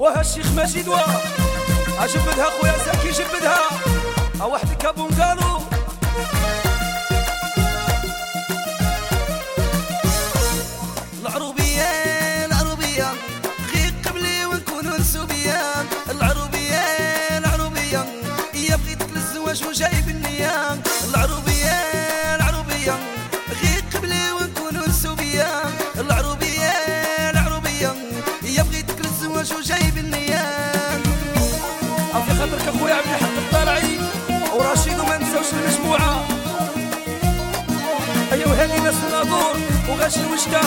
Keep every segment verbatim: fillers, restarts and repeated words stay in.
وهالشيخ مجيد وا اجبدها خويا زكي جبدها وحدك ابو مقالو العروبية العروبية غير قبلي ونكونوا نسوبيا العروبية العروبية يا بغيتك للزواج وجايب النية العروبية العروبية غير قبلي ونكونوا نسوبيا العروبية العروبية يا بغيتك للزواج وجايب النية عطي خاطرك اخويا عبد الحق الطالعي ورشيد وما نساوش المجموعة ايوا هذه ناس الناظور وغاشي الوشكا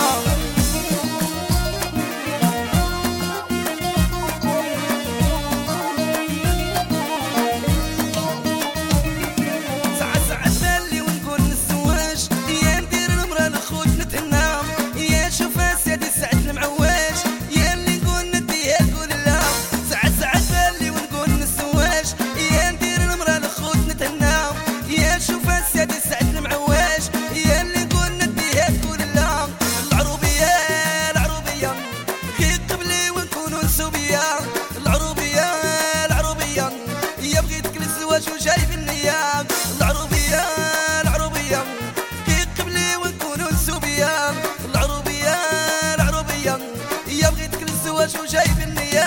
وجايب النية العروبية العروبية كي قبلي ونكونوا نسوبيا العروبية العروبية يا بغيتك للزواج وجايب النية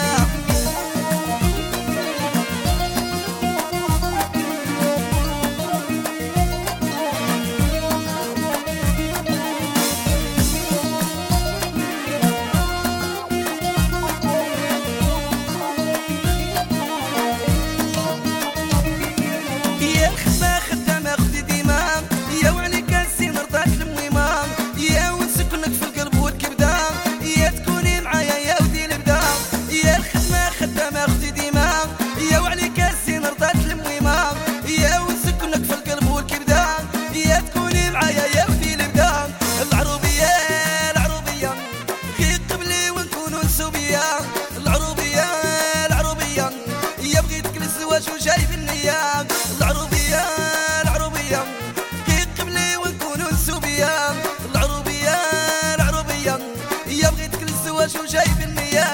العروبية العروبية يا بغيتك للزواج وجايب النية العروبية العروبية كي قبلي ونكونوا نسوبيا العروبية العروبية يا بغيتك للزواج وجايب النية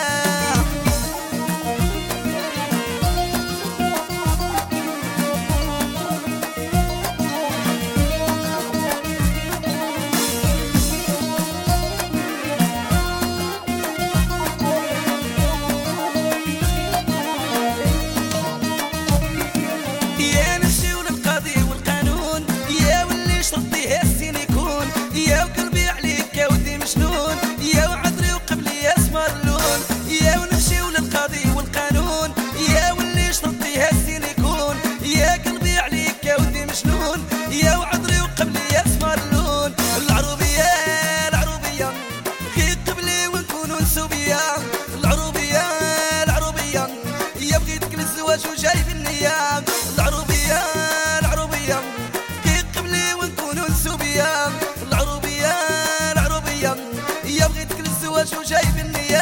يا وعذري وقبلي يسمر اللون العروبية العروبية كي قبلي ونكونوا نسوبيا العروبية العروبية يا بغيتك للزواج وجايب النية العروبية العروبية كي قبلي ونكونوا نسوبيا العروبية العروبية يا بغيتك للزواج وجايب النية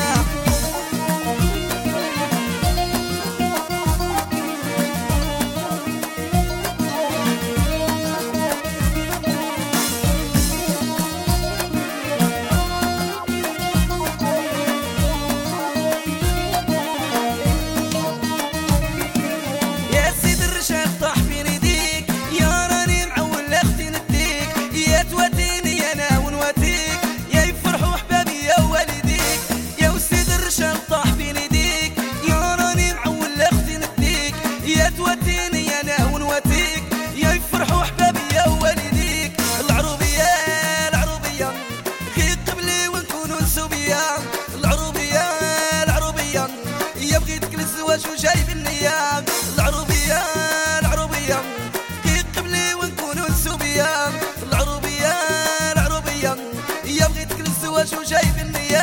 العروبية العروبية يا بغيتك للزواج وجايب النية العروبية العروبية كي قبلي ونكونوا نسوبيا العروبية العروبية يا بغيتك للزواج وجايب النية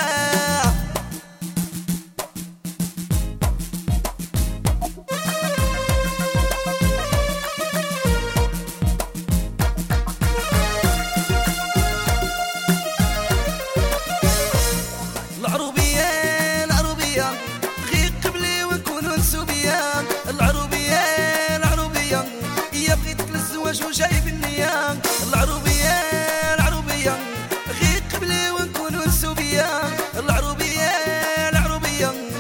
العروبية العروبية يا بغيتك للزواج وجايب النية العروبية العروبية غير قبلي ونكونوا نسوبيا العروبية العروبية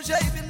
وجايب